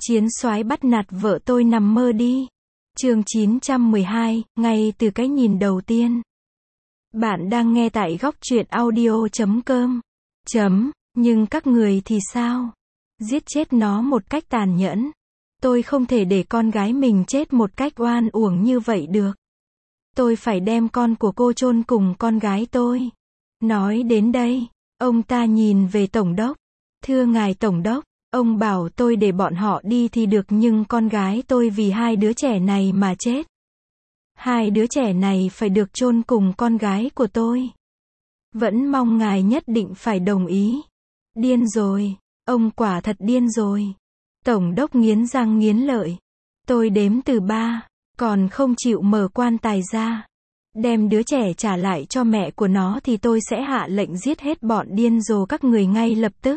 Chiến soái bắt nạt vợ tôi nằm mơ đi. Chương 912, ngay từ cái nhìn đầu tiên. Bạn đang nghe tại góc truyện audio.com. Nhưng các người thì sao? Giết chết nó một cách tàn nhẫn. Tôi không thể để con gái mình chết một cách oan uổng như vậy được. Tôi phải đem con của cô chôn cùng con gái tôi. Nói đến đây, ông ta nhìn về tổng đốc. Thưa ngài tổng đốc, ông bảo tôi để bọn họ đi thì được, nhưng con gái tôi vì hai đứa trẻ này mà chết. Hai đứa trẻ này phải được chôn cùng con gái của tôi. Vẫn mong ngài nhất định phải đồng ý. Điên rồi, ông quả thật điên rồi. Tổng đốc nghiến răng nghiến lợi. Tôi đếm từ 3, còn không chịu mở quan tài ra. Đem đứa trẻ trả lại cho mẹ của nó thì tôi sẽ hạ lệnh giết hết bọn điên rồ các người ngay lập tức.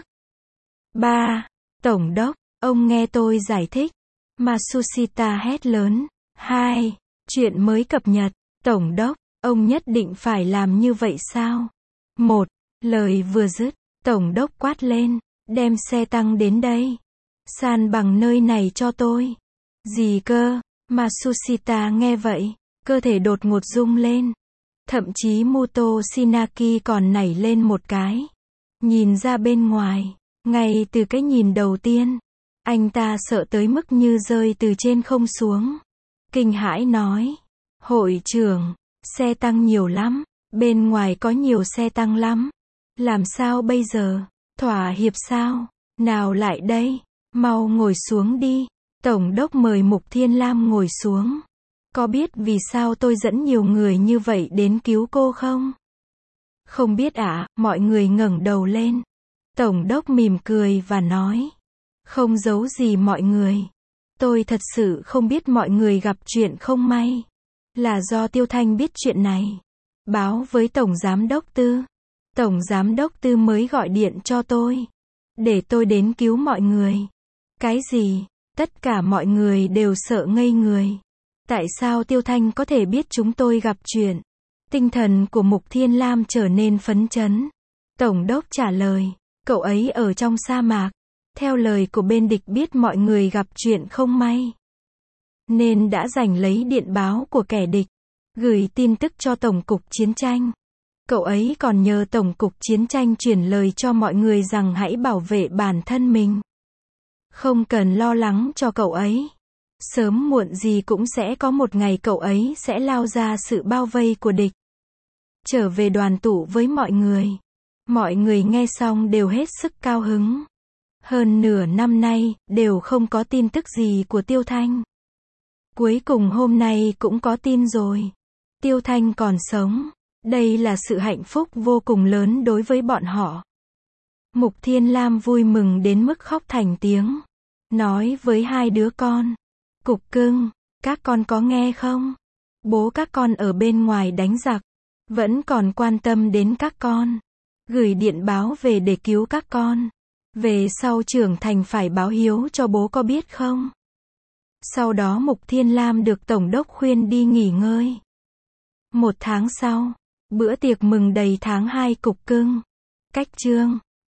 3. Tổng đốc, ông nghe tôi giải thích. Matsushita hét lớn. 2. Chuyện mới cập nhật. Tổng đốc, ông nhất định phải làm như vậy sao? 1. Lời vừa dứt, tổng đốc quát lên. Đem xe tăng đến đây. San bằng nơi này cho tôi. Gì cơ? Matsushita nghe vậy, cơ thể đột ngột rung lên. Thậm chí Muto Shinaki còn nảy lên một cái. Nhìn ra bên ngoài, ngay từ cái nhìn đầu tiên, anh ta sợ tới mức như rơi từ trên không xuống. Kinh hãi nói, hội trưởng, xe tăng nhiều lắm, bên ngoài có nhiều xe tăng lắm. Làm sao bây giờ? Thỏa hiệp sao? Nào lại đây, mau ngồi xuống đi. Tổng đốc mời Mục Thiên Lam ngồi xuống. Có biết vì sao tôi dẫn nhiều người như vậy đến cứu cô không? Không biết ạ, mọi người ngẩng đầu lên. Tổng đốc mỉm cười và nói. Không giấu gì mọi người. Tôi thật sự không biết mọi người gặp chuyện không may. Là do Tiêu Thanh biết chuyện này. Báo với Tổng Giám đốc Tư. Tổng Giám đốc Tư mới gọi điện cho tôi. Để tôi đến cứu mọi người. Cái gì? Tất cả mọi người đều sợ ngây người. Tại sao Tiêu Thanh có thể biết chúng tôi gặp chuyện? Tinh thần của Mục Thiên Lam trở nên phấn chấn. Tổng đốc trả lời, cậu ấy ở trong sa mạc. Theo lời của bên địch biết mọi người gặp chuyện không may. Nên đã giành lấy điện báo của kẻ địch. Gửi tin tức cho Tổng cục Chiến tranh. Cậu ấy còn nhờ Tổng cục Chiến tranh truyền lời cho mọi người rằng hãy bảo vệ bản thân mình. Không cần lo lắng cho cậu ấy. Sớm muộn gì cũng sẽ có một ngày cậu ấy sẽ lao ra sự bao vây của địch. Trở về đoàn tụ với mọi người. Mọi người nghe xong đều hết sức cao hứng. Hơn nửa năm nay, đều không có tin tức gì của Tiêu Thanh. Cuối cùng hôm nay cũng có tin rồi. Tiêu Thanh còn sống. Đây là sự hạnh phúc vô cùng lớn đối với bọn họ. Mục Thiên Lam vui mừng đến mức khóc thành tiếng. Nói với hai đứa con. Cục cưng, các con có nghe không? Bố các con ở bên ngoài đánh giặc. Vẫn còn quan tâm đến các con. Gửi điện báo về để cứu các con. Về sau trưởng thành phải báo hiếu cho bố, có biết không? Sau đó Mục Thiên Lam được Tổng đốc khuyên đi nghỉ ngơi. 1 tháng sau, bữa tiệc mừng đầy tháng 2 cục cưng. Cách chương